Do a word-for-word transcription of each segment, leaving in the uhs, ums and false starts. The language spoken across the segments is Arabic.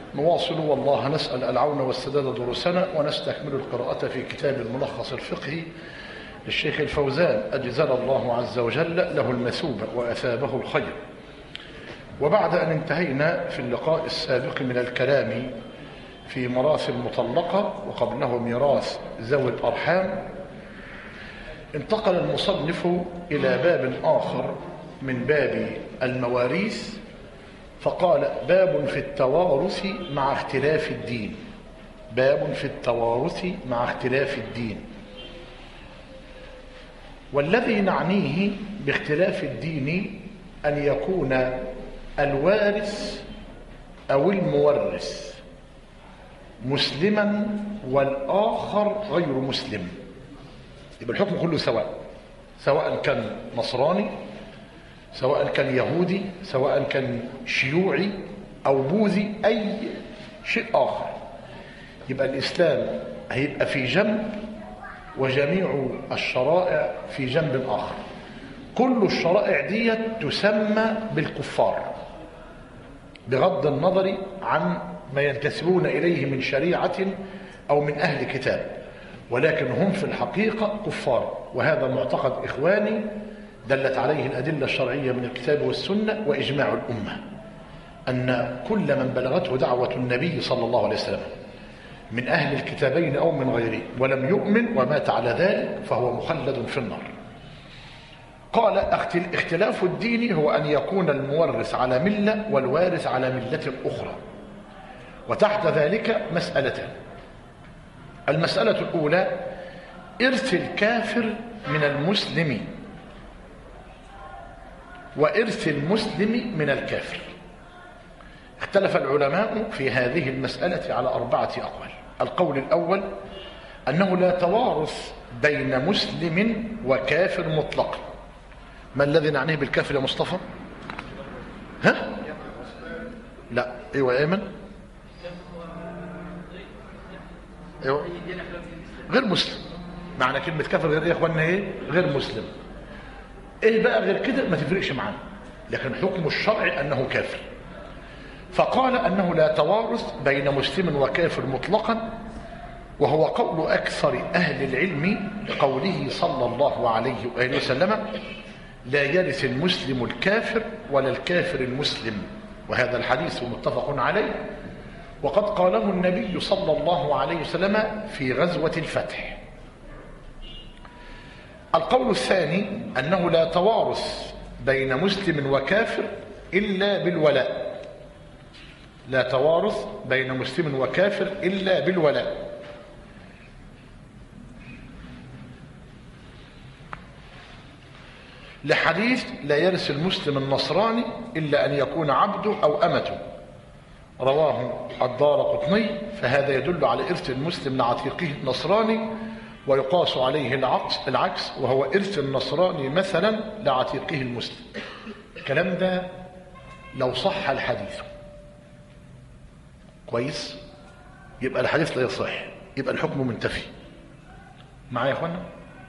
نواصل والله نسأل العون والسداد دروسنا، ونستكمل القراءة في كتاب الملخص الفقهي للشيخ الفوزان أجزل الله عز وجل له المثوبة وأثابه الخير. وبعد أن انتهينا في اللقاء السابق من الكلام في ميراث المطلقة وقبله ميراث ذوي الأرحام، انتقل المصنف إلى باب آخر من باب المواريث، فقال: باب في التوارث مع اختلاف الدين. باب في التوارث مع اختلاف الدين. والذي نعنيه باختلاف الدين أن يكون الوارث أو المورث مسلما والآخر غير مسلم، يبقى الحكم كله سواء، سواء كان نصراني، سواء كان يهودي، سواء كان شيوعي أو بوذي، أي شيء آخر. يبقى الإسلام هيبقى في جنب وجميع الشرائع في جنب آخر. كل الشرائع دي تسمى بالكفار بغض النظر عن ما ينتسبون إليه من شريعة أو من أهل كتاب، ولكن هم في الحقيقة كفار. وهذا معتقد إخواني دلت عليه الأدلة الشرعية من الكتاب والسنة وإجماع الأمة، أن كل من بلغته دعوة النبي صلى الله عليه وسلم من أهل الكتابين أو من غيره ولم يؤمن ومات على ذلك فهو مخلد في النار. قال: اختلاف الدين هو أن يكون المورث على ملة والوارث على ملة أخرى، وتحت ذلك مسألتان. المسألة الأولى: إرث الكافر من المسلم، وإرث المسلم من الكافر. اختلف العلماء في هذه المسألة على أربعة أقوال. القول الأول أنه لا توارث بين مسلم وكافر مطلقا. ما الذي نعنيه بالكافر يا مصطفى؟ ها؟ لا. ايوه يا ايمن. ايوه غير مسلم. معنى كلمة كافر غير ايه يا اخوانا؟ ايه؟ غير مسلم. ايه بقى غير كده؟ ما تفرقش معانا، لكن حكم الشرع انه كافر. فقال انه لا توارث بين مسلم وكافر مطلقا، وهو قول اكثر اهل العلم لقوله صلى الله عليه واله وسلم: لا يرث المسلم الكافر ولا الكافر المسلم. وهذا الحديث متفق عليه، وقد قاله النبي صلى الله عليه وسلم في غزوة الفتح. القول الثاني أنه لا توارث بين مسلم وكافر إلا بالولاء. لا توارث بين مسلم وكافر إلا بالولاء. لحديث: لا يرث المسلم النصراني إلا أن يكون عبده أو أمته، رواه الدارقطني. فهذا يدل على إرث المسلم لعتيقه النصراني، ويقاس عليه العكس, العكس وهو إرث النصراني مثلا لعتيقه المسلم. الكلام ده لو صح الحديث كويس، يبقى الحديث لا يصح، يبقى الحكم منتفي. معايا يا اخوانا؟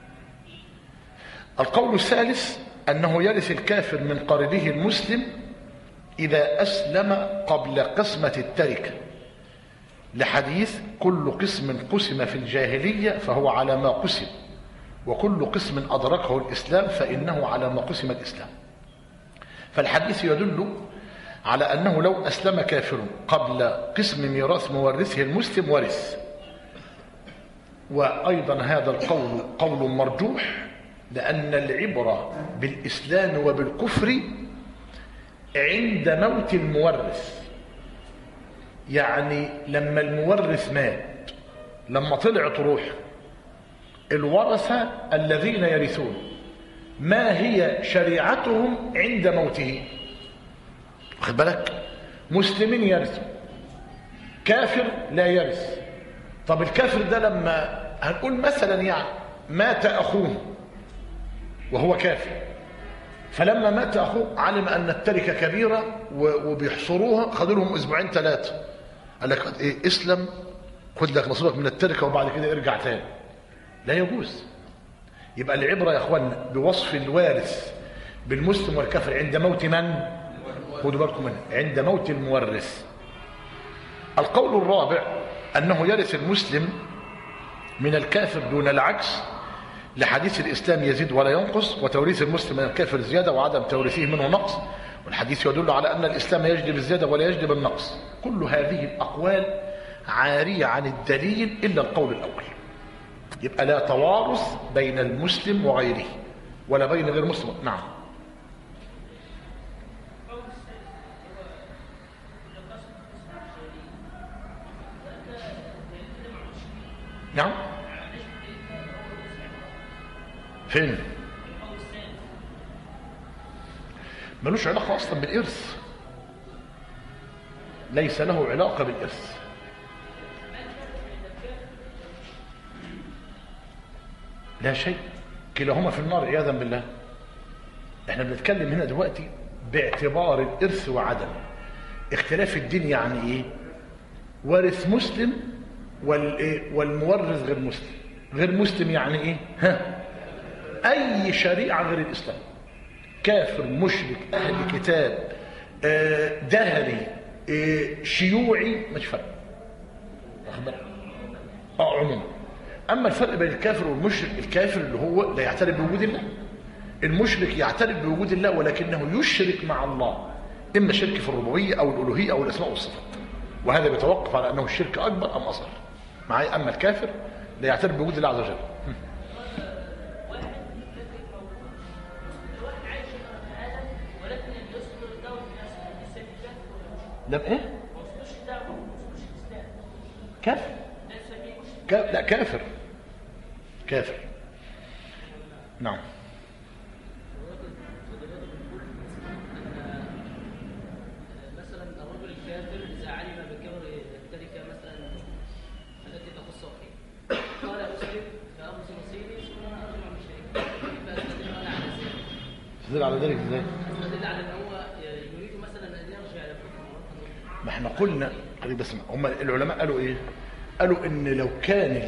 القول الثالث أنه يرث الكافر من قريبه المسلم إذا أسلم قبل قسمة التركة، لحديث: كل قسم قسم في الجاهلية فهو على ما قسم، وكل قسم أدركه الإسلام فإنه على ما قسم الإسلام. فالحديث يدل على أنه لو أسلم كافر قبل قسم ميراث مورثه المسلم ورث. وأيضا هذا القول قول مرجوح، لأن العبرة بالإسلام وبالكفر عند موت المورث. يعني لما المورث مات، لما طلعت روح، الورثة الذين يرثون ما هي شريعتهم عند موته؟ واخد بالك؟ مسلمين يرثوا، كافر لا يرث. طب الكافر ده لما هنقول مثلا يعني مات أخوه وهو كافر، فلما مات أخوه علم أن التركة كبيرة وبيحصروها، خدوا لهم أسبوعين ثلاثة، قال لك إيه؟ اسلم، خد لك نصيبك من التركة وبعد كده ارجع تاني. لا يجوز. يبقى العبرة يا أخوان بوصف الوارث بالمسلم والكافر عند موت من؟ خدوا بالكم منه، عند موت المورث. القول الرابع أنه يرث المسلم من الكافر دون العكس، لحديث الإسلام يزيد ولا ينقص، وتوريث المسلم من الكافر زيادة وعدم توريثه منه نقص، والحديث يدل على أن الإسلام يجلب الزيادة ولا يجلب النقص. كل هذه الأقوال عارية عن الدليل إلا القول الأول. يبقى لا توارث بين المسلم وغيره ولا بين غير مسلم. نعم. نعم. فين؟ ملوش علاقة أصلا بالإرث، ليس له علاقة بالإرث. لا شيء، كلاهما في النار عياذا بالله. احنا بنتكلم هنا دلوقتي باعتبار الإرث وعدم اختلاف الدين. يعني ايه؟ وارث مسلم والمورث غير مسلم. غير مسلم يعني ايه؟ ها، اي شريعة غير الإسلام، كافر مشرك اهل كتاب دهري شيوعي، مش فرق. واخد بالك؟ اه عموما. اما الفرق بين الكافر والمشرك، الكافر اللي هو لا يعترف بوجود الله، المشرك يعترف بوجود الله ولكنه يشرك مع الله، اما شرك في الربوبيه او الالوهيه او الاسماء والصفات، وهذا بيتوقف على انه الشرك اكبر ام اصغر معي. اما الكافر لا يعترف بوجود الله عز وجل. ده ايه؟ كافر. لا كافر، كافر. نعم. مثلا الرجل الكافر اذا علم بكبر التركه مثلا التي تخص اخيه قال اسلم فاخذ نصيبي ثم ارجع من شيء، فاستدل على ذلك. استدل على ذلك ازاي؟ استدل على ان هو يريد مثلا ان يرجع الى الكفر. ما احنا قلنا قريب، بس هم العلماء قالوا ايه؟ قالوا ان لو كان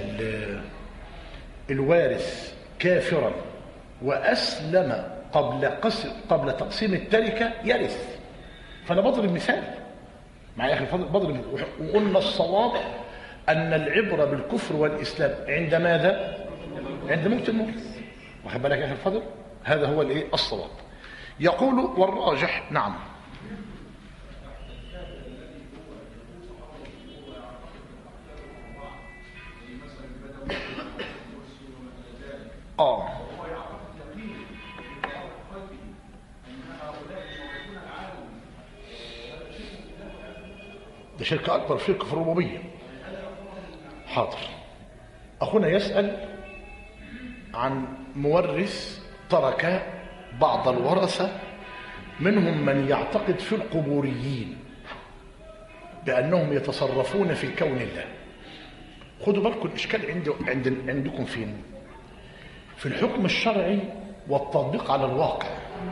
الوارث كافرا واسلم قبل قسم قبل تقسيم التركه يرث. فانا بضرب مثال معايا يا اخي الفاضل، بضرب. وقلنا الصواب ان العبره بالكفر والاسلام عند ماذا؟ عند موت المورث. واخد بالك يا اخي الفاضل؟ هذا هو الايه؟ الصواب. يقول والراجح. نعم. اه ده شرك اكبر، شرك في الربوبيه. حاضر. اخونا يسال عن مورث ترك بعض الورثه، منهم من يعتقد في القبوريين بانهم يتصرفون في كون الله. خدوا بالكم الاشكال عند عند عندكم فين؟ في الحكم الشرعي والتطبيق على الواقع.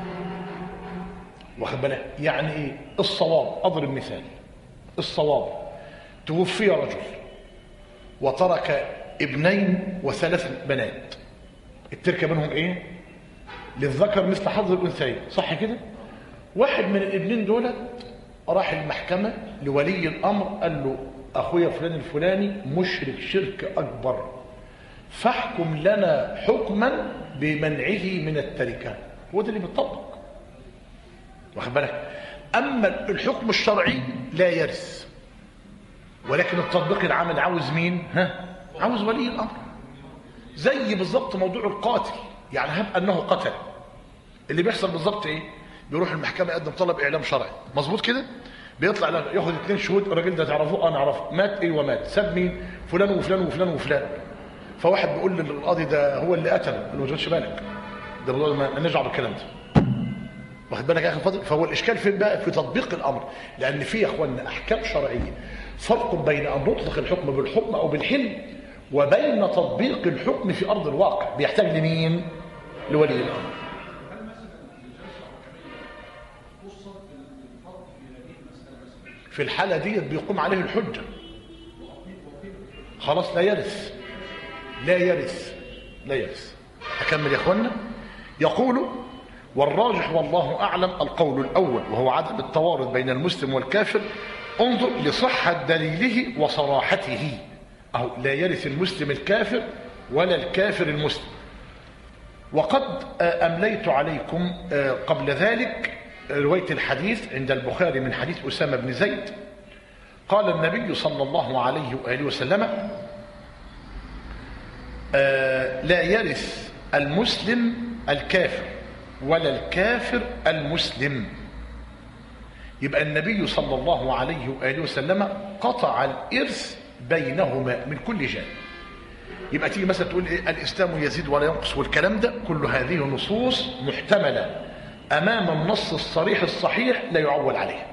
واخد بالك؟ يعني ايه الصواب؟ اضرب مثال. الصواب توفي رجل وترك ابنين وثلاث بنات، التركه منهم ايه؟ للذكر مثل حظ الانثيين، صح كده؟ واحد من الابنين دول راح المحكمه لولي الامر قال له اخويا فلان الفلاني مشرك شرك اكبر، فاحكم لنا حكما بمنعه من التركه. هو ده اللي بيطبق. واخد بالك؟ اما الحكم الشرعي لا يرث، ولكن التطبيق العمل عاوز مين؟ ها؟ عاوز ولي الامر. زي بالظبط موضوع القاتل، يعني هب انه قتل، اللي بيحصل بالظبط ايه؟ بيروح المحكمه يقدم طلب اعلام شرعي، مظبوط كده؟ بيطلع ياخد اثنين شهود، الراجل ده تعرفوه؟ انا اعرفه. مات ايه ومات؟ ساب مين؟ فلان وفلان وفلان وفلان. فواحد بيقول للقاضي ده هو اللي قتله، قال له ما تاخدش بالك، ده ما نرجع بالكلام ده. واخد بالك يا اخي الفاضل؟ فهو الاشكال فين بقى؟ في تطبيق الامر، لان في يا اخوانا احكام شرعيه فرق بين ان نطلق الحكم بالحكم او بالحل وبين تطبيق الحكم في ارض الواقع. بيحتاج لمين؟ لولي الامر. في الحاله دي بيقوم عليه الحجه، خلاص لا يرث، لا يرث، لا يرث. اكمل يا اخوانا. يقول والراجح والله اعلم القول الاول، وهو عدم التوارث بين المسلم والكافر انظر لصحة دليله وصراحته، أو لا يرث المسلم الكافر ولا الكافر المسلم. وقد أمليت عليكم قبل ذلك رواية الحديث عند البخاري من حديث أسامة بن زيد قال النبي صلى الله عليه وآله وسلم لا يرث المسلم الكافر ولا الكافر المسلم. يبقى النبي صلى الله عليه وآله وسلم قطع الإرث بينهما من كل جانب. يبقى تيجي مثلا تقول إيه الإسلام يزيد ولا ينقص والكلام ده كل هذه نصوص محتملة أمام النص الصريح الصحيح لا يعول عليه.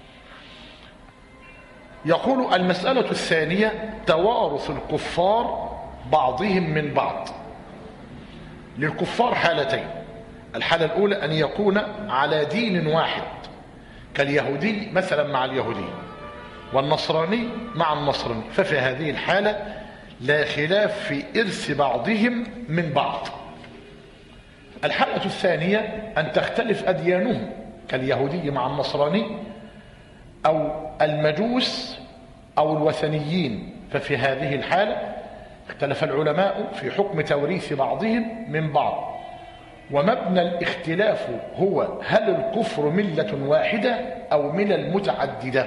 يقول المسألة الثانية توارث الكفار بعضهم من بعض. للكفار حالتين، الحالة الأولى أن يكون على دين واحد كاليهودي مثلا مع اليهودي والنصراني مع النصراني، ففي هذه الحالة لا خلاف في إرث بعضهم من بعض. الحالة الثانية أن تختلف أديانهم كاليهودي مع النصراني أو المجوس أو الوثنيين، ففي هذه الحالة اختلف العلماء في حكم توريث بعضهم من بعض. ومبنى الاختلاف هو هل الكفر ملة واحدة أو ملل متعددة.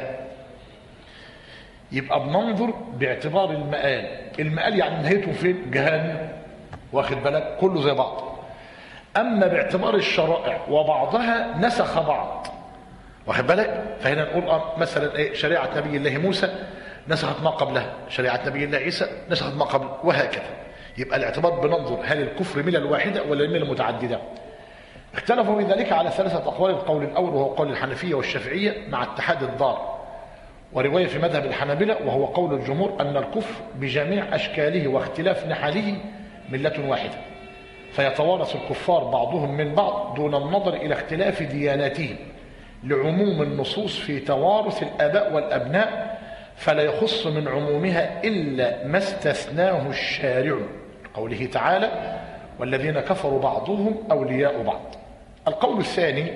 يبقى بننظر باعتبار المآل، المآل يعني نهايته فين؟ جهنم، واخد بالك؟ كله زي بعض. أما باعتبار الشرائع وبعضها نسخ بعض، واخد بالك؟ فهنا نقول مثلا ايه شريعة نبي الله موسى نسخت ما قبلها، شريعة نبي الله عيسى نسخت ما قبل، وهكذا. يبقى الاعتبار بننظر هل الكفر ملل واحدة ولا ملل متعددة. اختلفوا في ذلك على ثلاثة أقوال. القول الأول وهو قول الحنفية والشافعية مع اتحاد الدار، ورواية في مذهب الحنابلة وهو قول الجمهور أن الكفر بجميع أشكاله واختلاف نحله ملة واحدة، فيتوارث الكفار بعضهم من بعض دون النظر إلى اختلاف دياناتهم لعموم النصوص في توارث الآباء والأبناء، فلا يخص من عمومها إلا ما استثناه الشارع، قوله تعالى والذين كفروا بعضهم أولياء بعض. القول الثاني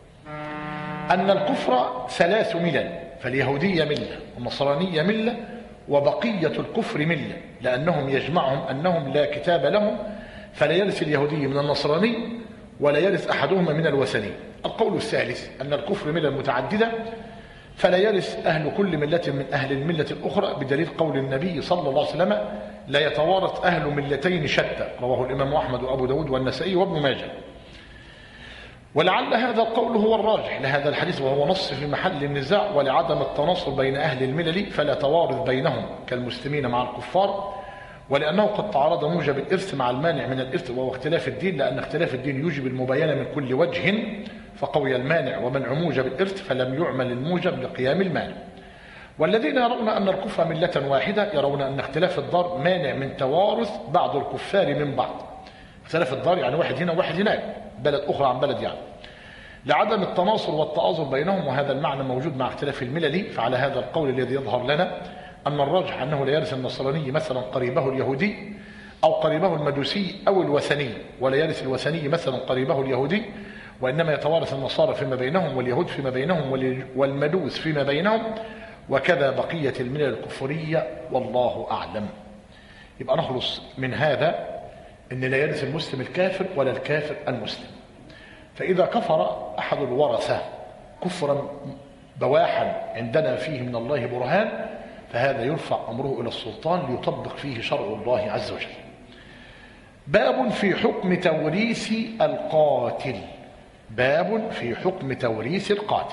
أن الكفر ثلاث ملل، فاليهودية ملة والنصرانية ملة وبقية الكفر ملة، لأنهم يجمعهم أنهم لا كتاب لهم، فلا يرث اليهودي من النصراني ولا يرث أحدهما من الوثني. القول الثالث أن الكفر ملة متعددة، فلا يرث أهل كل ملة من أهل الملة الأخرى، بدليل قول النبي صلى الله عليه وسلم لا يتوارث أهل ملتين شتى، رواه الإمام أحمد وأبو داود والنسائي وابن ماجه. ولعل هذا القول هو الراجح لهذا الحديث، وهو نص في محل النزاع، ولعدم التناصر بين أهل الملل فلا توارث بينهم كالمسلمين مع الكفار، ولأنه قد تعارض موجب الإرث مع المانع من الإرث وهو اختلاف الدين، لأن اختلاف الدين يوجب المباينة من كل وجه، فقوي المانع ومنع موجب الإرث فلم يعمل الموجب لقيام المانع. والذين يرون أن الكفر ملة واحدة يرون أن اختلاف الدار مانع من توارث بعض الكفار من بعض. اختلاف الدار يعني واحد هنا وواحد هناك، بلد أخرى عن بلد، يعني لعدم التناصر والتآزر بينهم، وهذا المعنى موجود مع اختلاف الملل. فعلى هذا القول الذي يظهر لنا أن الراجح أنه لا يرث النصراني مثلا قريبه اليهودي أو قريبه المجوسي أو الوثني، ولا يرث الوثني مثلا قريبه اليهودي، وإنما يتوارث النصارى فيما بينهم واليهود فيما بينهم والمجوس فيما بينهم، وكذا بقية الملل الكفرية، والله أعلم. يبقى نخلص من هذا أن لا يرث المسلم الكافر ولا الكافر المسلم. فإذا كفر أحد الورثة كفرا بواحا عندنا فيه من الله برهان، فهذا يرفع أمره إلى السلطان ليطبق فيه شرع الله عز وجل. باب في حكم توريث القاتل. باب في حكم توريث القاتل.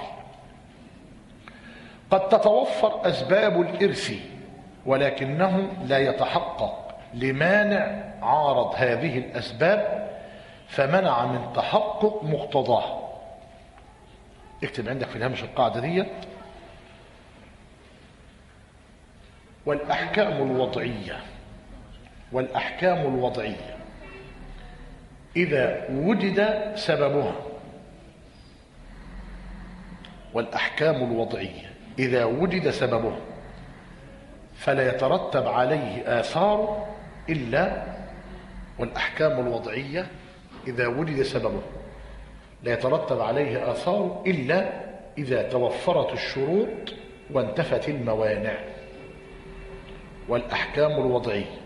قد تتوفر أسباب الإرث ولكنه لا يتحقق لمانع عارض هذه الأسباب فمنع من تحقق مقتضاه. اكتب عندك في الهامش القاعدة دي: والأحكام الوضعية والأحكام الوضعية إذا وجد سببها والأحكام الوضعية إذا وجد سببها فلا يترتب عليه آثار إلا والأحكام الوضعية إذا وجد سببه لا يترتب عليه آثار إلا إذا توفرت الشروط وانتفت الموانع. والأحكام الوضعية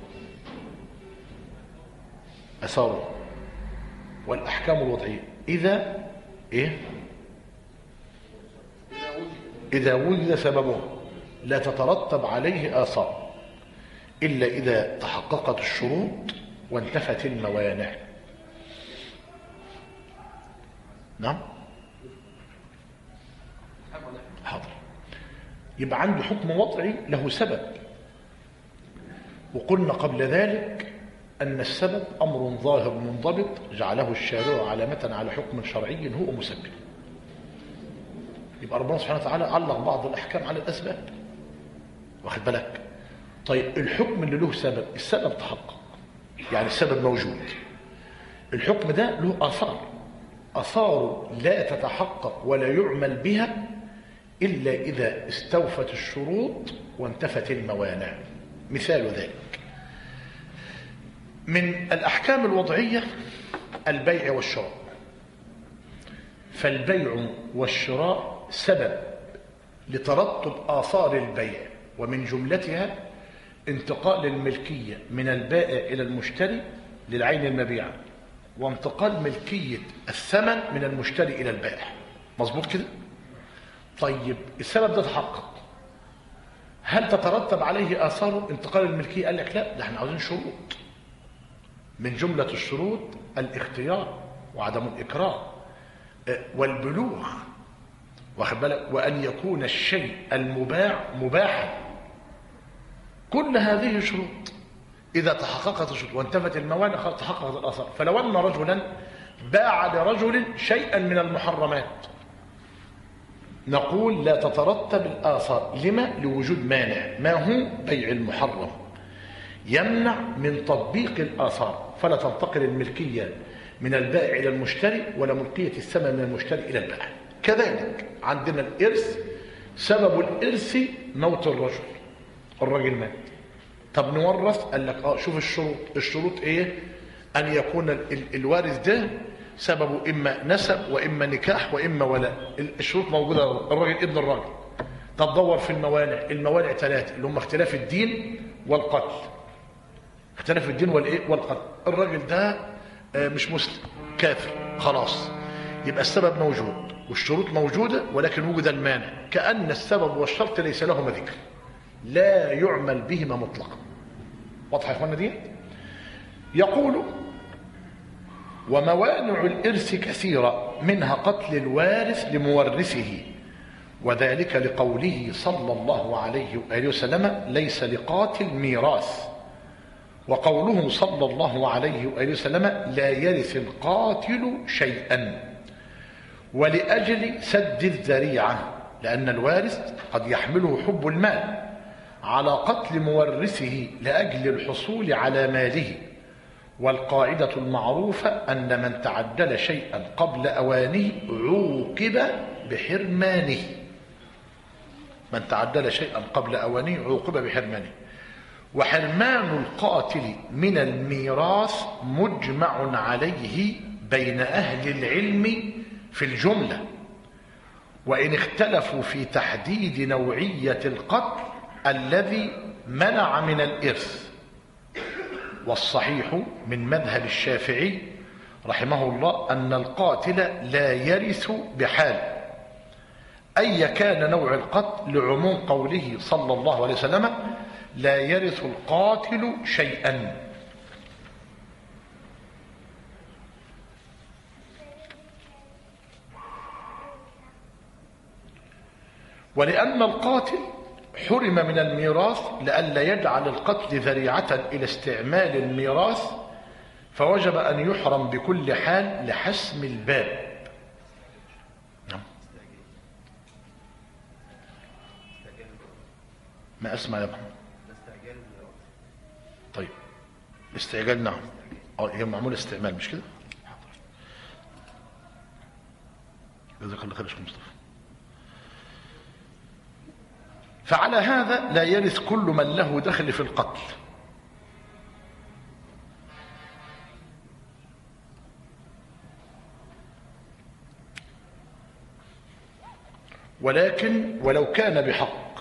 أثاره. والأحكام الوضعية إذا إيه؟ إذا وجد سببه لا تترتب عليه آثار إلا إذا تحققت الشروط وانتفت الموانع. نعم حاضر. يبقى عنده حكم وضعي له سبب، وقلنا قبل ذلك أن السبب أمر ظاهر منضبط جعله الشارع علامة على حكم شرعي هو مسبب. يبقى ربنا سبحانه وتعالى علق بعض الأحكام على الأسباب، واخد بالك؟ طيب الحكم اللي له سبب، السبب تحقق يعني السبب موجود، الحكم ده له آثار، آثاره لا تتحقق ولا يعمل بها إلا إذا استوفت الشروط وانتفت الموانع. مثال ذلك من الأحكام الوضعية البيع والشراء. فالبيع والشراء سبب لترتب آثار البيع، ومن جملتها انتقال الملكية من البائع إلى المشتري للعين المبيعة، وانتقال ملكية الثمن من المشتري إلى البائع. مظبوط كده؟ طيب السبب ده تحقق، هل تترتب عليه آثار انتقال الملكية؟ قال لك لا، ده احنا عاوزين شروط. من جملة الشروط الاختيار وعدم الإكراه والبلوغ، واخد بالك، وأن يكون الشيء المباع مباحا. كل هذه شروط إذا تحققت الشروط وانتفت الموانع تحققت الآثار. فلو أن رجلا باع لرجل شيئا من المحرمات نقول لا تترتب الآثار. لما؟ لوجود مانع. ما هو؟ بيع المحرم يمنع من تطبيق الآثار، فلا تنتقل الملكية من البائع إلى المشتري ولا ملكية الثمن من المشتري إلى البائع. كذلك عندنا الإرث، سبب الإرث موت الرجل، الرجل مات، طب نورث؟ قال لك اه شوف الشروط. الشروط ايه؟ أن يكون ال الوارث ده سببه إما نسب وإما نكاح وإما ولاء. الشروط موجودة، الراجل ابن الراجل. طب دور في الموانع. الموانع ثلاثة اللي هم اختلاف الدين والقتل. اختلاف الدين والايه؟ والقتل. الراجل ده مش مسلم، كافر، خلاص، يبقى السبب موجود والشروط موجودة، ولكن وجد المانع، كأن السبب والشرط ليس لهما ذكر، لا يعمل بهما مطلقا. واضح يا اخوانا دي؟ يقول وموانع الإرث كثيرة، منها قتل الوارث لمورثه، وذلك لقوله صلى الله عليه وآله وسلم ليس لقاتل ميراث، وقوله صلى الله عليه وآله وسلم لا يرث القاتل شيئا، ولأجل سد الذريعة، لأن الوارث قد يحمله حب المال على قتل مورثه لأجل الحصول على ماله. والقاعدة المعروفة أن من تعدل شيئا قبل أوانه عوقب بحرمانه. من تعدل شيئا قبل أوانه عوقب بحرمانه. وحرمان القاتل من الميراث مجمع عليه بين أهل العلم في الجملة، وإن اختلفوا في تحديد نوعية القتل الذي منع من الإرث. والصحيح من مذهب الشافعي رحمه الله أن القاتل لا يرث بحال، أي كان نوع القتل، لعموم قوله صلى الله عليه وسلم لا يرث القاتل شيئا. ولأن القاتل حرم من الميراث لئلا يجعل القتل ذريعة إلى استعمال الميراث، فوجب أن يحرم بكل حال لحسم الباب. ما أسمع يا ابن؟ طيب استعجال، نعم، هي معمول استعمال مش كده؟ جزاك الله خير يا شيخ مصطفى. فعلى هذا لا يرث كل من له دخل في القتل، ولكن ولو كان بحق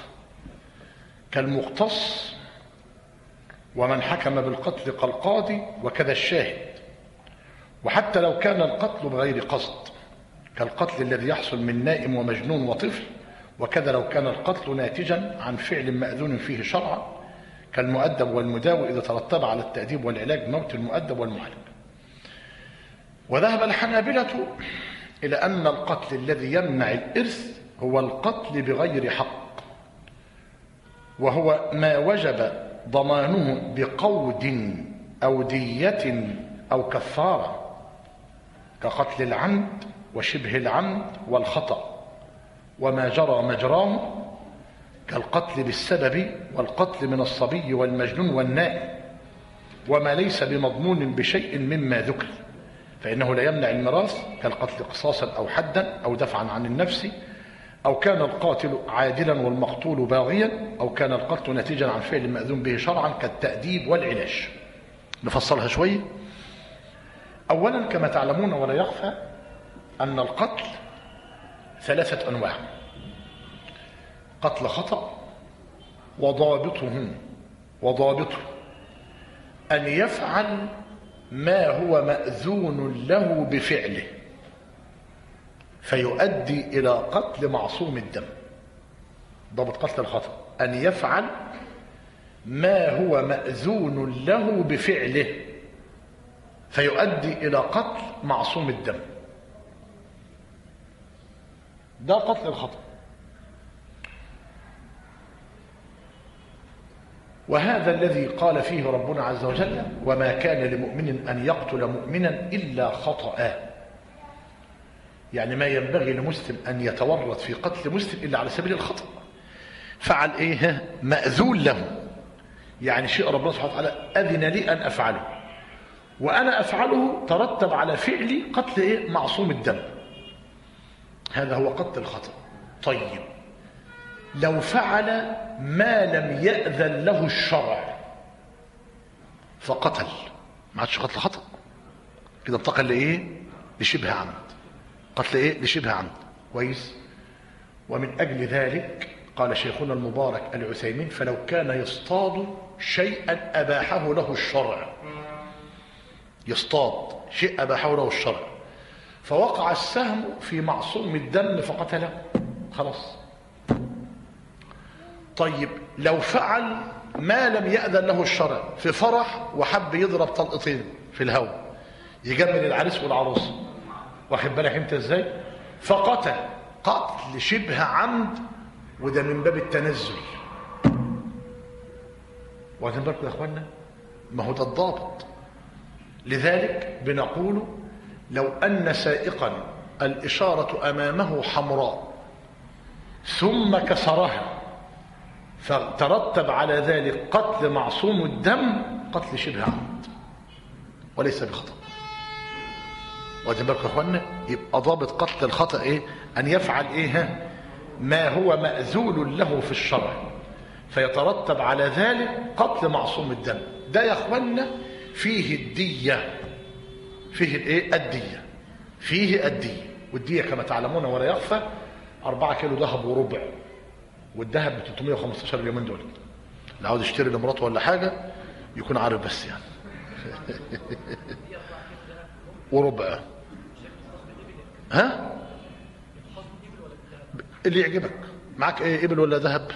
كالمقتص ومن حكم بالقتل كالقاضي وكذا الشاهد، وحتى لو كان القتل بغير قصد كالقتل الذي يحصل من نائم ومجنون وطفل، وكذا لو كان القتل ناتجا عن فعل مأذون فيه شرعا كالمؤدب والمداوي إذا ترتب على التأديب والعلاج موت المؤدب والمعالج. وذهب الحنابلة إلى أن القتل الذي يمنع الإرث هو القتل بغير حق، وهو ما وجب ضمانه بقود أو دية أو كفارة، كقتل العمد وشبه العمد والخطأ وما جرى مجراه، كالقتل بالسبب والقتل من الصبي والمجنون والنائم، وما ليس بمضمون بشيء مما ذكر فإنه لا يمنع الميراث، كالقتل قصاصا أو حدا أو دفعا عن النفس، أو كان القاتل عادلا والمقتول باغيا، أو كان القتل نتيجا عن فعل مأذون به شرعا كالتأديب والعلاج. نفصلها شوية. أولا كما تعلمون ولا يخفى أن القتل ثلاثة أنواع: قتل خطأ، وضابطه وضابطه أن يفعل ما هو مأذون له بفعله فيؤدي إلى قتل معصوم الدم. ضابط قتل الخطأ أن يفعل ما هو مأذون له بفعله فيؤدي إلى قتل معصوم الدم. ده قتل الخطأ. وهذا الذي قال فيه ربنا عز وجل: وما كان لمؤمن أن يقتل مؤمنا إلا خطأ. يعني ما ينبغي لمسلم أن يتورط في قتل مسلم إلا على سبيل الخطأ. فعل إيه؟ مأذون له، يعني شيء ربنا سبحانه وتعالى أذن لي أن أفعله، وأنا أفعله ترتب على فعلي قتل إيه؟ معصوم الدم. هذا هو قتل الخطأ. طيب لو فعل ما لم يأذن له الشرع فقتل، ما عادش قتل خطأ كده، انتقل لإيه؟ لشبه عمد. قتل إيه؟ لشبه عمد. كويس. ومن أجل ذلك قال شيخنا المبارك العثيمين: فلو كان يصطاد شيئا أباحه له الشرع، يصطاد شيء أباحه له الشرع فوقع السهم في معصوم الدم فقتله، خلاص. طيب لو فعل ما لم يأذن له الشرع في فرح وحب يضرب طلقتين في الهواء يجمل العريس والعروس، واخد بالك انت ازاي؟ فقتل قتل شبه عمد، وده من باب التنزل. واخدين بالكم يا اخوانا؟ ما هو ده الضابط. لذلك بنقول لو أن سائقا الإشارة أمامه حمراء ثم كسرها فترتب على ذلك قتل معصوم الدم، قتل شبه عمد وليس بخطأ. واخدين بالكم يا اخوانا؟ يبقى ضابط قتل الخطأ ايه؟ ان يفعل ايه؟ ما هو مأذون له في الشرع فيترتب على ذلك قتل معصوم الدم. ده يا اخوانا فيه الدية، فيه الايه؟ الدية، فيه الدية. والدية كما تعلمون ولا يخفى أربعة كيلو ذهب وربع، والذهب ب ثلاثمائة وخمستاشر اليومين دول. اللي عاوز يشتري لمراته ولا حاجة يكون عارف بس يعني وربع. ها؟ اللي يعجبك. معك ايه؟ ابل ولا ذهب؟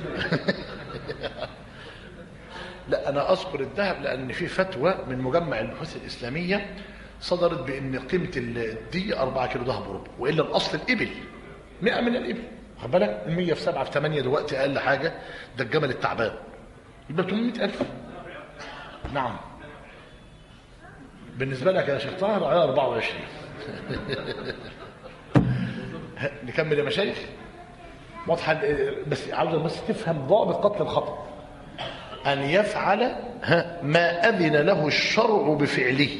لا انا اذكر الذهب لان في فتوى من مجمع البحوث الاسلاميه صدرت بان قيمه الدية أربعة كيلو ذهب وربع، والا الاصل الابل مئة من الابل. خد بالك؟ المية في سبعة في ثمانية دلوقتي اقل حاجه، ده الجمل التعبان يبقى ثمانمائة ألف. نعم بالنسبه لك يا شيخ طاهر على أربعة وعشرين. نكمل يا مشايخ. واضحه بس عاوز بس تفهم ضابط قتل الخطأ: ان يفعل ما اذن له الشرع بفعله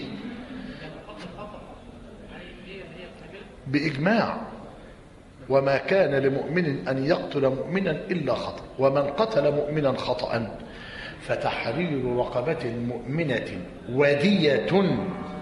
باجماع. وما كان لمؤمن ان يقتل مؤمنا الا خطأ، ومن قتل مؤمنا خطأ فتحرير رقبة مؤمنة ودية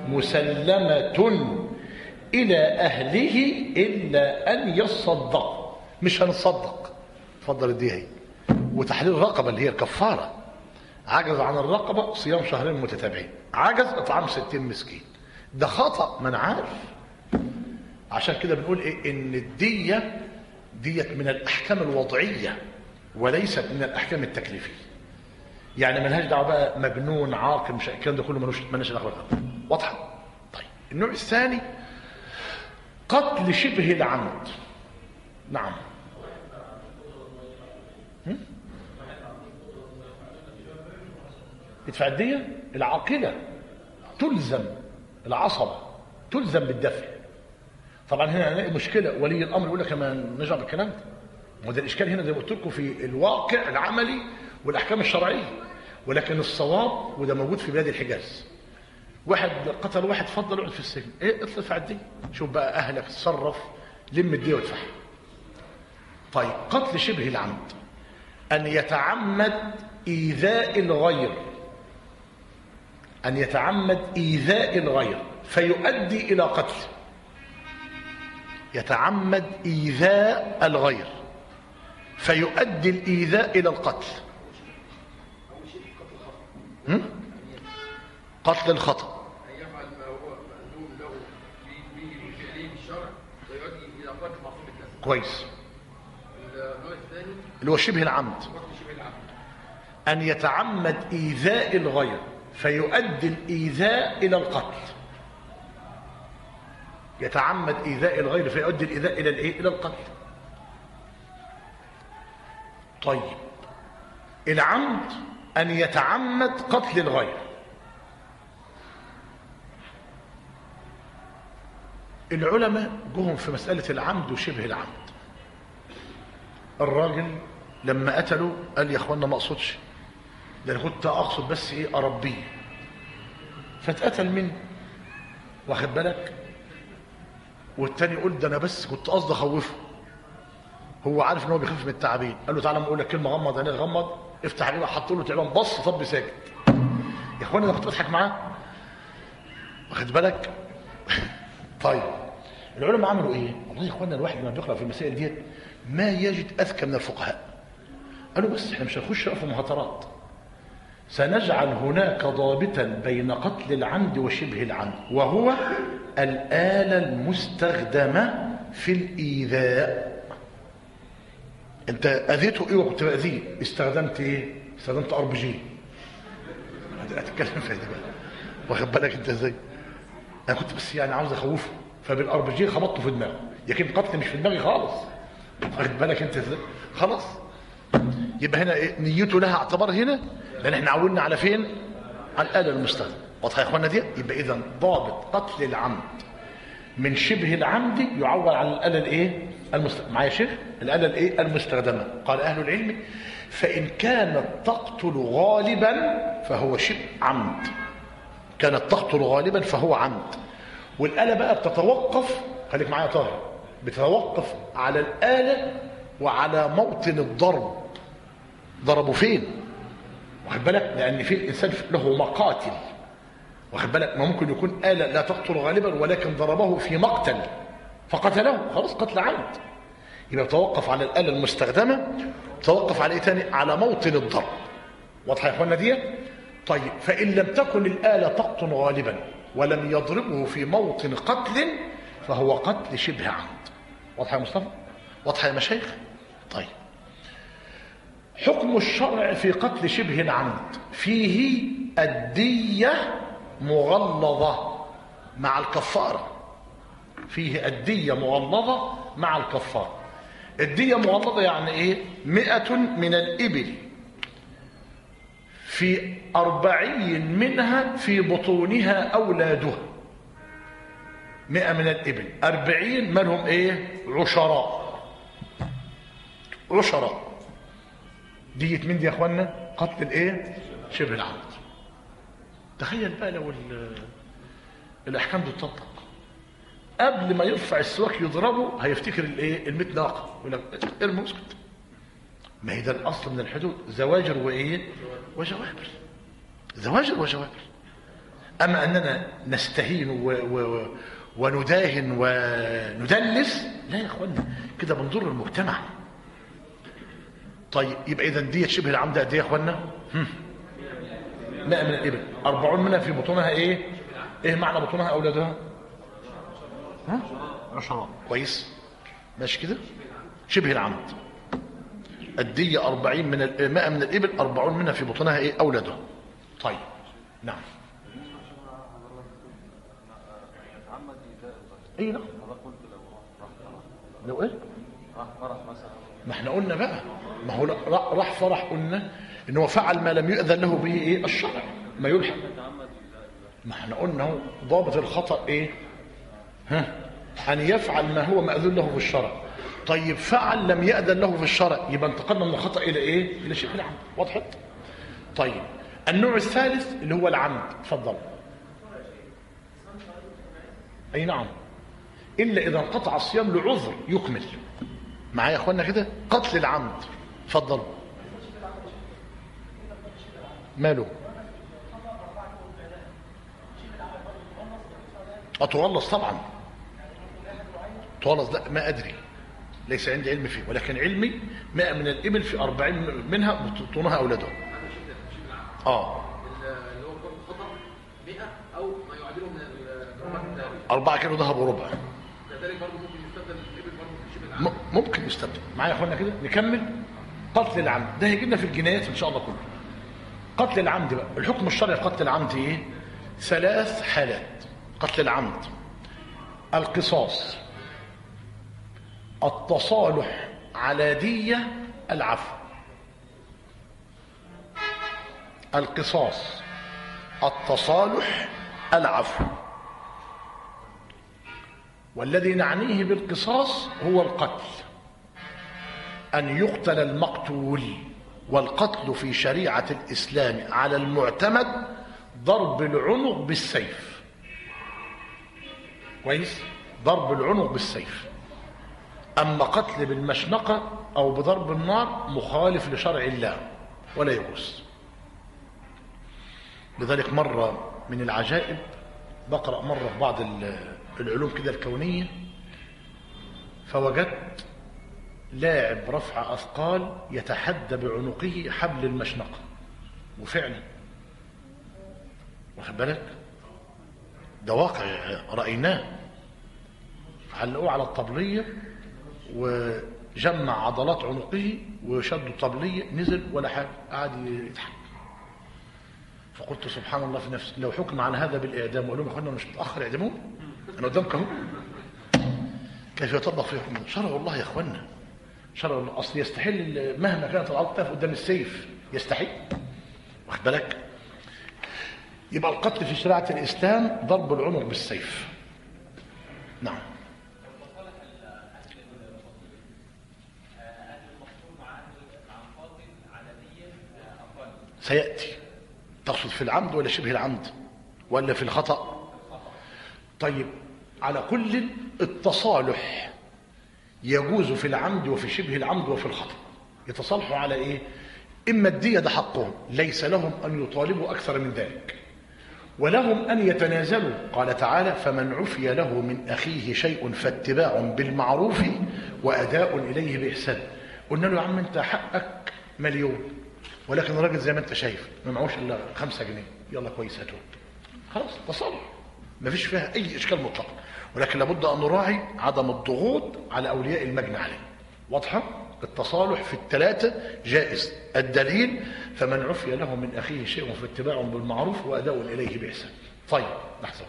مسلمة إلى أهله إلا أن يصدق. مش هنصدق. اتفضل الدية هي. وتحرير رقبة اللي هي الكفارة. عجز عن الرقبة صيام شهرين متتابعين، عجز اطعام ستين مسكين. ده خطأ، ما انا عارف. عشان كده بنقول ايه؟ ان الدية ديت من الاحكام الوضعية وليست من الاحكام التكليفية. يعني ملهاش دعوه بقى مجنون عاقل، مش الكلام ده كله ملوش مالناش دعوه. واضحه؟ طيب النوع الثاني قتل شبه العمد. نعم. هم؟ ادفع الدية. العاقلة تلزم، العصبة تلزم بالدفع. طبعا هنا هنلاقي مشكلة، ولي الأمر يقول لك ما نرجع بالكلام ده. وده الإشكال هنا زي ما قلت لكم في الواقع العملي والأحكام الشرعية. ولكن الصواب، وده موجود في بلاد الحجاز، واحد قتل واحد فضل يقعد في السجن، ايه ادفع الدية. شوف بقى أهلك تصرف، لم الدية وادفعها. طيب قتل شبه العمد أن يتعمد إيذاء الغير، أن يتعمد إيذاء الغير فيؤدي إلى قتل. يتعمد إيذاء الغير فيؤدي الإيذاء إلى القتل. هم؟ قتل الخطأ. يفعل ما هو مأذون له به بفعله الشرع ويؤدي إلى قتل معصوم الناس. كويس. النوع الثاني اللي هو شبه العمد، قتل شبه العمد، أن يتعمد إيذاء الغير فيؤدي الإيذاء إلى القتل. يتعمد إيذاء الغير فيؤدي الإيذاء إلى الإيه؟ إلى القتل. طيب العمد أن يتعمد قتل الغير. العلماء جهم في مسألة العمد وشبه العمد. الراجل لما قتله قال يا اخوانا ما اقصدش، ده انا كنت اقصد بس ايه اربيه، فاتقتل مني، واخد بالك. والتاني يقول ده انا بس كنت قصدي اخوفه، هو عارف ان هو بيخاف من التعابين. قال له تعالى ما اقول لك كلمه، غمض عينيك، غمض، افتح عينيك، حط له تعبان، بص طب ساكت. يا اخوانا انا كنت بضحك معاه، واخد بالك. طيب العلماء عملوا ايه؟ والله يا اخوانا الواحد لما بيقرا في المسائل ديت ما يجد اذكى من الفقهاء. قالوا بس احنا مش هنخش في مهاترات، سنجعل هناك ضابطا بين قتل العمد وشبه العمد، وهو الآلة المستخدمة في الإيذاء. انت اذيته ايه وكنت باذيه؟ استخدمت ايه؟ استخدمت ار بي جي. هتتكلم في ده بقى، واخد بالك انت ازاي؟ انا كنت بس يعني عاوز اخوفه، فبالار بي جي خبطته في دماغه، لكن قتل مش في دماغي خالص، واخد بالك انت ازاي؟ خلاص يبقى هنا إيه؟ نيته لها اعتبار هنا، لان احنا عودنا على فين؟ على الآلة المستخدمة. واضحه يا اخوانا دي؟ يبقى اذا ضابط قتل العمد من شبه العمد يعول على الآلة الايه؟ المستخدمة. معايا يا شيخ؟ الآلة الايه؟ المستخدمة. قال اهل العلم فإن كانت تقتل غالبا فهو شبه عمد، كانت تقتل غالبا فهو عمد. والآلة بقى بتتوقف، خليك معايا طاهر، بتتوقف على الآلة وعلى موطن الضرب. ضربوا فين؟ واخد بالك؟ لأن في الإنسان له مقاتل، واخد بالك؟ ما ممكن يكون آلة لا تقتل غالبا ولكن ضربه في مقتل فقتله، خلاص قتل عمد. يبقى توقف على الآلة المستخدمة، توقف على ايه تاني؟ على موطن الضرب. واضحه يا اخوانا دي؟ طيب فإن لم تكن الآلة تقتل غالبا ولم يضربه في موطن قتل فهو قتل شبه عمد. واضحه يا مصطفى؟ واضحه يا مشايخ؟ طيب حكم الشرع في قتل شبه العمد فيه الدية مغلظة مع الكفارة. فيه الدية مغلظة مع الكفارة. الدية مغلظة يعني ايه؟ مئة من الإبل في أربعين منها في بطونها أولادها. مئة من الإبل، أربعين منهم ايه؟ عشراء. عشراء دية من دي يا اخوانا؟ قتل الايه؟ شبه العمد. تخيل بقى لو الاحكام دي تطبق، قبل ما يرفع السواك يضربه هيفتكر الايه؟ المئة ناقه، يقول لك ارمي اسكت. ما هي ده الاصل من الحدود، زواجر وايه؟ وجوابر. زواجر وجوابر. اما اننا نستهين و... و... ونداهن وندلس، لا يا اخوانا، كده بنضر المجتمع. طيب يبقى اذا دي شبه العمد قد ايه يا اخوانا؟ مئة من الابل، أربعون منها في بطونها ايه؟ ايه معنى بطونها اولادها؟ ها؟ عشرة. كويس ماشي كده. شبه العمد الدية أربعين من مئة من الابل، أربعون منها في بطونها ايه؟ اولادها. طيب نعم. ايه نعم. لو ايه؟ ما احنا قلنا بقى، ما هو راح فرح قلنا ان هو فعل ما لم يؤذن له به ايه؟ الشرع، ما يلحق. ما احنا قلنا هو ضابط الخطأ ايه؟ ها؟ ان يفعل ما هو مأذون له في الشرع. طيب فعل لم يأذن له في الشرع، يبقى انتقلنا من الخطأ الى ايه؟ الى شبه العمد. وضحت؟ طيب النوع الثالث اللي هو العمد. اتفضل. اي نعم، الا اذا انقطع الصيام لعذر يكمل. معايا يا اخوانا كده؟ قتل العمد. اتفضل. ماله؟ أتغلظ طبعا. تغلظ لا ما أدري، ليس عندي علم فيه، ولكن علمي مئة من الإبل في أربعين منها بطونها أولادها. آه اللي هو خطأ مئة أو ما يعادله من الربع. أربعة كيلو ذهب وربع. كذلك برضه ممكن يستبدل الإبل برضه في شبه العمد. ممكن يستبدل. معايا يا اخوانا كده؟ نكمل. قتل العمد ده هيجي لنا في الجنايات ان شاء الله كله. قتل العمد بقى، الحكم الشرعي في قتل العمد ايه؟ ثلاث حالات. قتل العمد: القصاص، التصالح على دية، العفو. القصاص، التصالح، العفو. والذي نعنيه بالقصاص هو القتل، أن يقتل المقتول. والقتل في شريعة الإسلام على المعتمد ضرب العنق بالسيف. كويس؟ ضرب العنق بالسيف. أما قتل بالمشنقة أو بضرب النار مخالف لشرع الله ولا يجوز. لذلك مرة من العجائب بقرأ مرة في بعض العلوم كده الكونية، فوجدت لاعب رفع أثقال يتحدى بعنقه حبل المشنقة، وفعلا واخد بالك؟ ده واقع رأيناه. علقوه على الطبلية وجمع عضلات عنقه وشدوا الطبلية، نزل ولا حاجة، قعد يضحك. فقلت سبحان الله في نفسي، لو حكم على هذا بالإعدام وقالوا لهم يا اخوانا مش متأخر اعدموه، أنا قدامك اهو. كيف يطبق في حكم شرع الله يا اخوانا؟ شرع الله اصل يستحيل مهما كانت العضلة تقف قدام السيف، يستحيل. واخد بالك؟ يبقى القتل في شريعة الإسلام ضرب العنق بالسيف. نعم. سيأتي. تقصد في العمد ولا شبه العمد ولا في الخطأ؟ طيب على كل التصالح يجوز في العمد وفي شبه العمد وفي الخطأ. يتصالحوا على ايه؟ اما الدية ده حقهم، ليس لهم ان يطالبوا اكثر من ذلك، ولهم ان يتنازلوا. قال تعالى: فمن عفي له من اخيه شيء فاتباع بالمعروف واداء اليه باحسان. قلنا له يا عم انت حقك مليون، ولكن الراجل زي ما انت شايف ما معهوش الا خمسة جنيه، يلا كويس هاتوه. خلاص تصالح، ما فيش فيها اي اشكال مطلق، ولكن لابد ان نراعي عدم الضغوط على اولياء المجني عليه. واضحه؟ التصالح في الثلاثه جائز. الدليل: فمن عفي له من اخيه شيء فاتباع بالمعروف واداء اليه باحسان. طيب لحظه.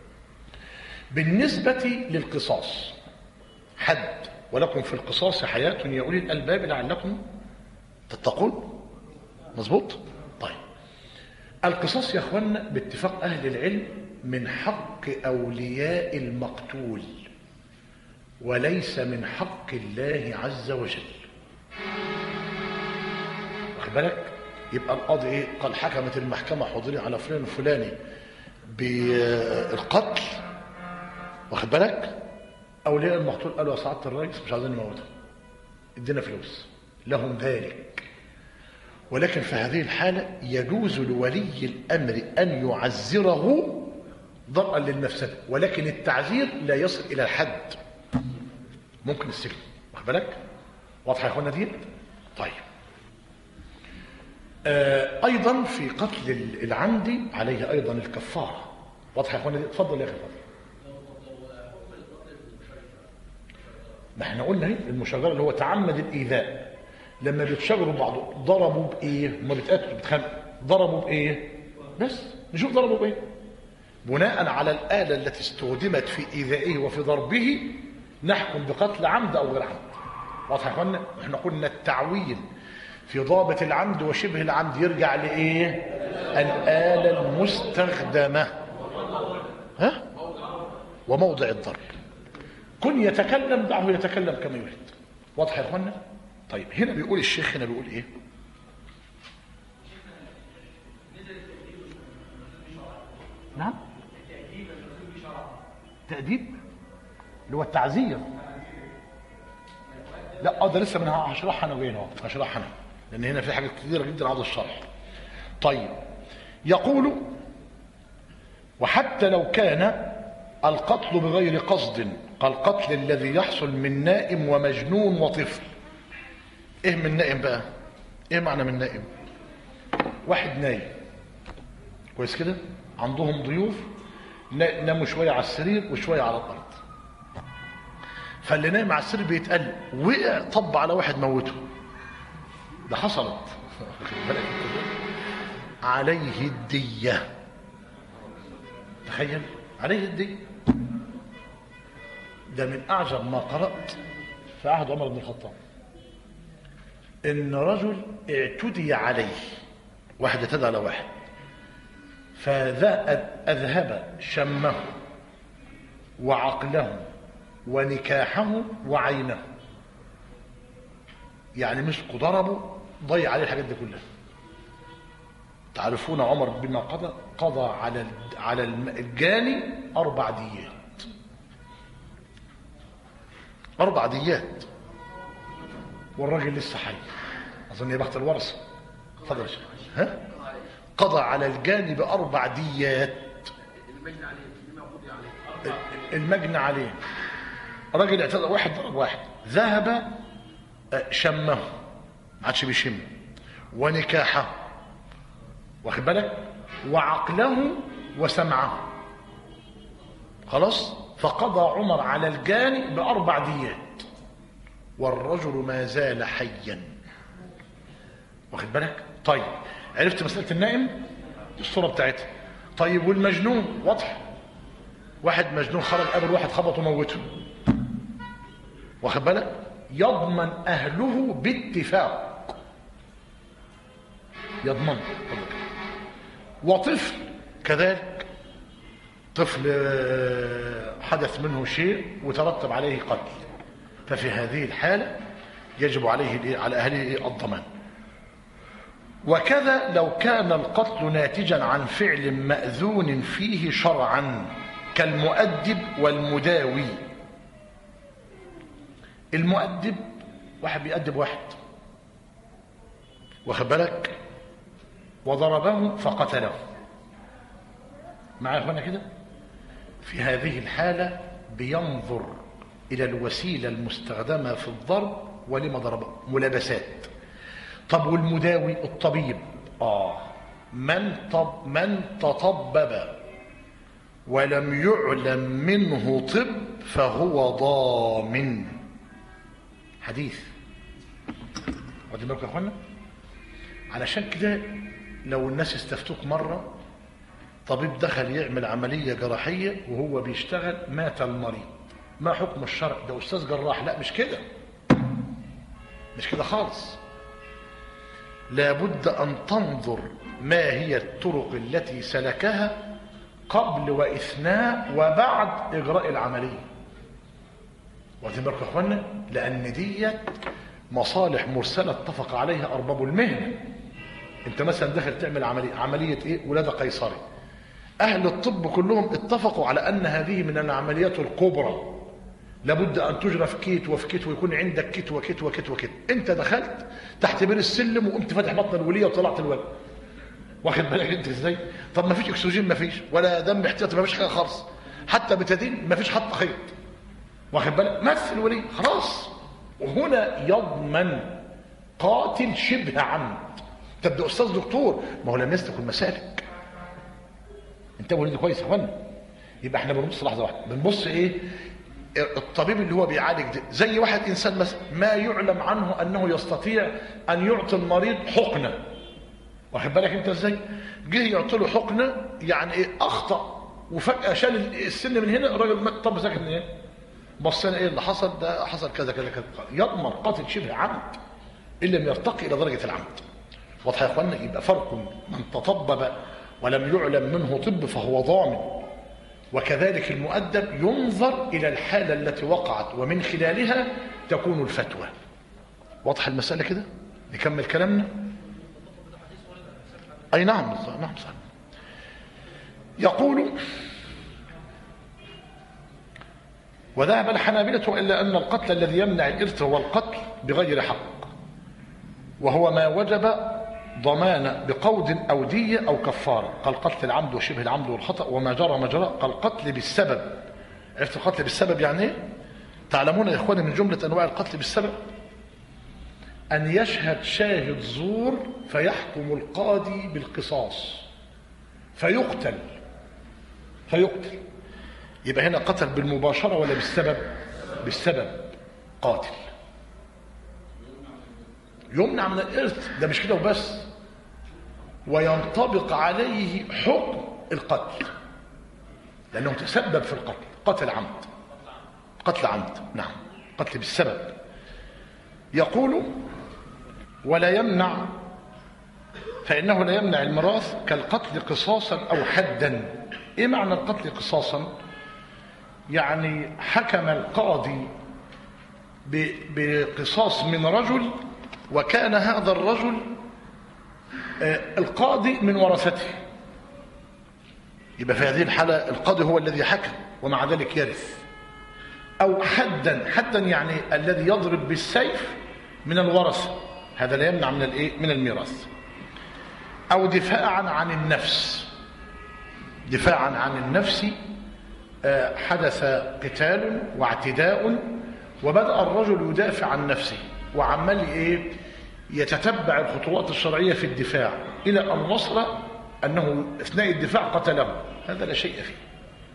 بالنسبه للقصاص حد: ولكم في القصاص حياه يا اولي الالباب لعلكم تتقون. مظبوط؟ طيب القصاص يا اخوانا باتفاق اهل العلم من حق اولياء المقتول وليس من حق الله عز وجل. واخد بالك؟ يبقى القاضي ايه؟ قال حكمت المحكمه حضوري على فلان الفلاني بالقتل. واخد بالك؟ اولياء المقتول قالوا يا سعاده الرئيس مش عايزين نموته، ادينا فلوس، لهم ذلك. ولكن في هذه الحالة يجوز لولي الأمر أن يعزره ضرءا للمفسدة، ولكن التعزير لا يصل إلى الحد، ممكن السجن. واخد بالك؟ واضحة يا اخوانا دي؟ طيب آه ايضا في قتل العمد عليه ايضا الكفاره. واضح يا اخوانا؟ اتفضل يا اخي اتفضل. ما احنا قلنا اهي المشاجره اللي هو تعمد الايذاء، لما بيتشاجروا بعض ضربوا بايه؟ ما بيتقاتلوا بيتخانقوا ضربوا بايه؟ بس نشوف ضربوا بايه. بناء على الاله التي استخدمت في ايذائه وفي ضربه نحكم بقتل عمد او غير عمد. واضح يا اخوانا؟ احنا قلنا التعويل في ضابط العمد وشبه العمد يرجع لايه؟ الاله المستخدمه ها وموضع الضرب. كن يتكلم دعه يتكلم كما يريد. واضح يا اخوانا؟ طيب هنا بيقول الشيخ، هنا بيقول ايه؟ نعم تأديب اللي هو التعزير. لا اه ده لسه من هشرحها انا وين اهو، هشرحها انا لان هنا في حاجات كثيره جدا عاوز الشرح. طيب يقول وحتى لو كان القتل بغير قصد كالقتل الذي يحصل من نائم ومجنون وطفل. ايه من نائم بقى؟ ايه معنى من نائم؟ واحد نايم كويس كده، عندهم ضيوف ناموا شويه على السرير وشويه على الارض، فاللي نايم على السرير بيتقل وقع طب على واحد موته. ده حصلت عليه الديه. تخيل عليه الديه. ده من اعجب ما قرات في عهد عمر بن الخطاب، ان رجل اعتدي عليه، واحد اعتدى على واحد فأذهب شمه وعقله ونكاحه وعينه، يعني مسكوا ضربوا ضيع عليه الحاجات دي كلها. تعرفون عمر بما قضى؟ قضى على على الجاني اربع ديات. اربع ديات والراجل لسه حي، اظن يا بخت الورثه. اتفضل يا شيخ. ها؟ قضى على الجاني باربع ديات. المجني عليه بما قضي عليه. المجني عليه راجل اعتدى واحد ضرب واحد، ذهب شمه ما عادش بيشم، ونكاحه واخد بالك، وعقله وسمعه. خلاص؟ فقضى عمر على الجاني باربع ديات والرجل ما زال حيا. واخد بالك؟ طيب عرفت مساله النائم الصوره بتاعتها. طيب والمجنون واضح، واحد مجنون خرج قابل واحد خبطه وموته. واخد بالك؟ يضمن اهله باتفاق، يضمن. وطفل كذلك، طفل حدث منه شيء وترتب عليه قتل، ففي هذه الحالة يجب عليه على أهله الضمان. وكذا لو كان القتل ناتجا عن فعل مأذون فيه شرعا كالمؤدب والمداوي. المؤدب واحد بيأدب واحد، واخد بالك، وضربه فقتله. معايا يا اخوانا كده؟ في هذه الحالة بينظر إلى الوسيلة المستخدمة في الضرب ولما ضربه، ملابسات. طب والمداوي الطبيب، آه من طب من تطبب ولم يعلم منه طب فهو ضامن. حديث. واخدين بالكم يا اخوانا؟ علشان كده لو الناس استفتوك مرة طبيب دخل يعمل عملية جراحية وهو بيشتغل مات المريض، ما حكم الشرع؟ ده أستاذ جراح. لا مش كده، مش كده خالص. لابد أن تنظر ما هي الطرق التي سلكها قبل وإثناء وبعد إجراء العملية. واخدين بالكم يا اخوانا؟ لأن دي مصالح مرسلة اتفق عليها أرباب المهنة. أنت مثلا داخل تعمل عملية، عملية إيه؟ ولادة قيصري. أهل الطب كلهم اتفقوا على أن هذه من العمليات الكبرى، لابد أن تجرى في كيت وفي كيت ويكون عندك كيت وكيت وكيت وكيت. أنت دخلت تحت بير السلم وقمت فاتح بطن الولية وطلعت الولد. واخد بالك أنت إزاي؟ طب ما فيش أكسجين، ما فيش، ولا دم احتياطي، ما فيش حاجة خالص، حتى بتدين ما فيش حتى خيط. واخد بالك؟ مات الولية خلاص. وهنا يضمن قاتل شبه عمد طب ده استاذ دكتور، ما هو لم يسلك المسالك. انتبهوا لدي كويس يا اخوانا. يبقى احنا بنبص لحظه واحده، بنبص ايه؟ الطبيب اللي هو بيعالج ده زي واحد انسان مثلا ما يعلم عنه انه يستطيع ان يعطي المريض حقنه، واخد بالك انت ازاي؟ جه يعطي له حقنه يعني ايه، اخطا وفجاه شال السن من هنا، الراجل مات. طب ساكت من ايه؟ بصينا ايه اللي حصل؟ ده حصل كذا كذا كذا. يضمن قاتل شبه عمد ان لم يرتقي الى درجه العمد. واضح يا اخوانا؟ يبقى فرق، من تطبب ولم يعلم منه طب فهو ضامن. وكذلك المؤدب ينظر الى الحاله التي وقعت ومن خلالها تكون الفتوى. واضح المساله كده؟ نكمل كلامنا. اي نعم نعم صح. يقول: وذهب الحنابلة إلا أن القتل الذي يمنع الإرث هو القتل بغير حق، وهو ما وجب ضمان بقود أو دية أو كفارة، كالقتل العمد وشبه العمد والخطأ وما جرى مجرى، كالقتل بالسبب. عرفت القتل بالسبب يعني ايه؟ تعلمون يا إخواني من جملة أنواع القتل بالسبب أن يشهد شاهد زور فيحكم القاضي بالقصاص فيقتل فيقتل يبقى هنا قتل بالمباشرة ولا بالسبب؟ بالسبب. قاتل يمنع من الإرث، ده مش كده وبس، وينطبق عليه حكم القتل لأنه تسبب في القتل. قتل عمد، قتل عمد، نعم، قتل بالسبب. يقول: ولا يمنع، فإنه لا يمنع الميراث كالقتل قصاصا أو حدا. إيه معنى القتل قصاصا؟ يعني حكم القاضي بقصاص من رجل وكان هذا الرجل القاضي من ورثته، يبقى في هذه الحالة القاضي هو الذي حكم ومع ذلك يرث. أو حدا، حدا يعني الذي يضرب بالسيف من الورثة، هذا لا يمنع من الايه؟ من الميراث. أو دفاعا عن النفس، دفاعا عن النفس، حدث قتال واعتداء وبدأ الرجل يدافع عن نفسه وعمال ايه؟ يتتبع الخطوات الشرعية في الدفاع إلى أن وصل أنه أثناء الدفاع قتله، هذا لا شيء فيه.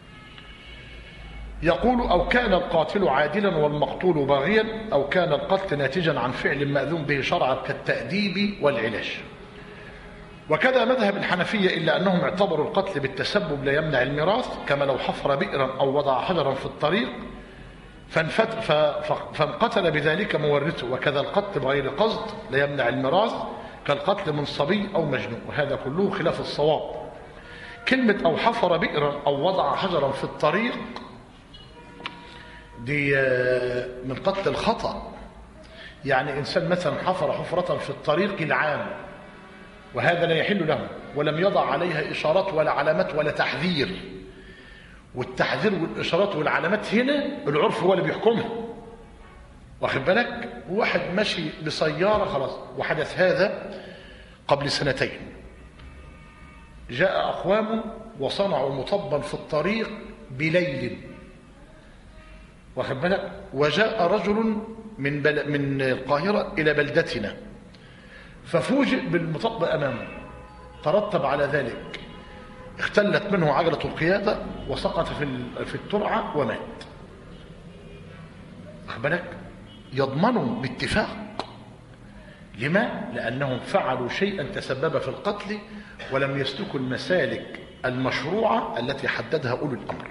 يقول: أو كان القاتل عادلا والمقتول باغيا، أو كان القتل ناتجا عن فعل مأذون به شرعا كالتأديب والعلاج. وكذا مذهب الحنفية إلا أنهم اعتبروا القتل بالتسبب لا يمنع الميراث، كما لو حفر بئرا أو وضع حجرا في الطريق فانقتل بذلك مورثه، وكذا القتل بغير قصد لا يمنع الميراث كالقتل من صبي أو مجنون، وهذا كله خلاف الصواب. كلمة أو حفر بئرا أو وضع حجرا في الطريق دي من قتل الخطأ، يعني إنسان مثلا حفر حفرة في الطريق العام وهذا لا يحل له ولم يضع عليها إشارات ولا علامات ولا تحذير، والتحذير والإشارات والعلامات هنا العرف هو اللي بيحكمها، واخد بالك؟ واحد ماشي بسيارة خلاص، وحدث هذا قبل سنتين، جاء أقوام وصنعوا مطبا في الطريق بليل، واخد بالك؟ وجاء رجل من بل... من القاهرة إلى بلدتنا ففوجئ بالمطب أمامه، ترتب على ذلك اختلت منه عجلة القيادة وسقط في في الترعة ومات. واخد بالك؟ يضمنوا باتفاق. لما؟ لأنهم فعلوا شيئا تسبب في القتل ولم يسلكوا المسالك المشروعة التي حددها أولو الأمر.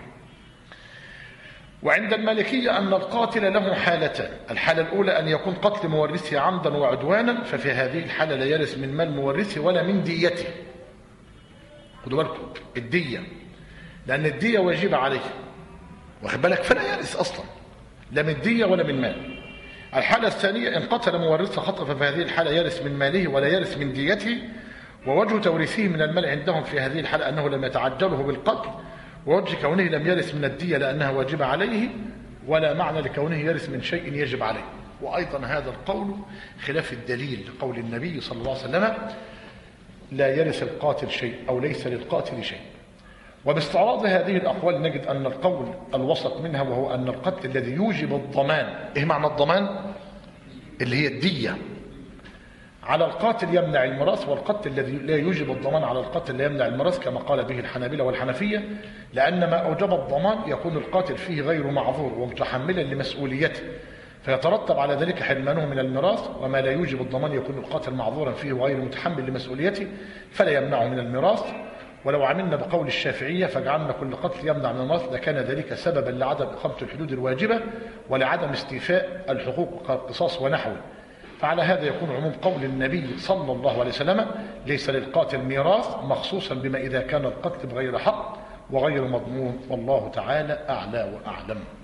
وعند المالكية أن القاتل له حالتان: الحالة الأولى أن يكون قتل مورثه عمدا وعدوانا، ففي هذه الحالة لا يرث من مال مورثه ولا من ديته. خدوا بالكم الدية، لأن الدية واجبة عليه، واخد بالك؟ فلا يرث أصلا لا من دية ولا من مال. الحالة الثانية: إن قتل مورثه خطأ ففي هذه الحالة يرث من ماله ولا يرث من ديته. ووجه توريثه من المال عندهم في هذه الحالة أنه لم يتعجله بالقتل، ووجه كونه لم يرث من الدية لأنها واجبة عليه، ولا معنى لكونه يرث من شيء يجب عليه. وأيضا هذا القول خلاف الدليل لقول النبي صلى الله عليه وسلم: لا يرث القاتل شيء أو ليس للقاتل شيء. وباستعراض هذه الأقوال نجد أن القول الوسط منها وهو أن القتل الذي يوجب الضمان. إيه معنى الضمان؟ اللي هي الدية، على القاتل يمنع الميراث، والقتل الذي لا يوجب الضمان على القتل لا يمنع الميراث كما قال به الحنابلة والحنفية، لأن ما أوجب الضمان يكون القاتل فيه غير معذور ومتحملا لمسؤوليته، فيترتب على ذلك حرمانه من الميراث، وما لا يوجب الضمان يكون القاتل معذورا فيه وغير متحمل لمسؤوليته فلا يمنعه من الميراث. ولو عملنا بقول الشافعية فجعلنا كل قتل يمنع من الميراث لكان ذلك سببا لعدم إقامة الحدود الواجبة ولعدم استيفاء الحقوق كالقصاص ونحوه. فعلى هذا يكون عموم قول النبي صلى الله عليه وسلم ليس للقاتل ميراث مخصوصا بما إذا كان القتل بغير حق وغير مضمون، والله تعالى أعلى وأعلم.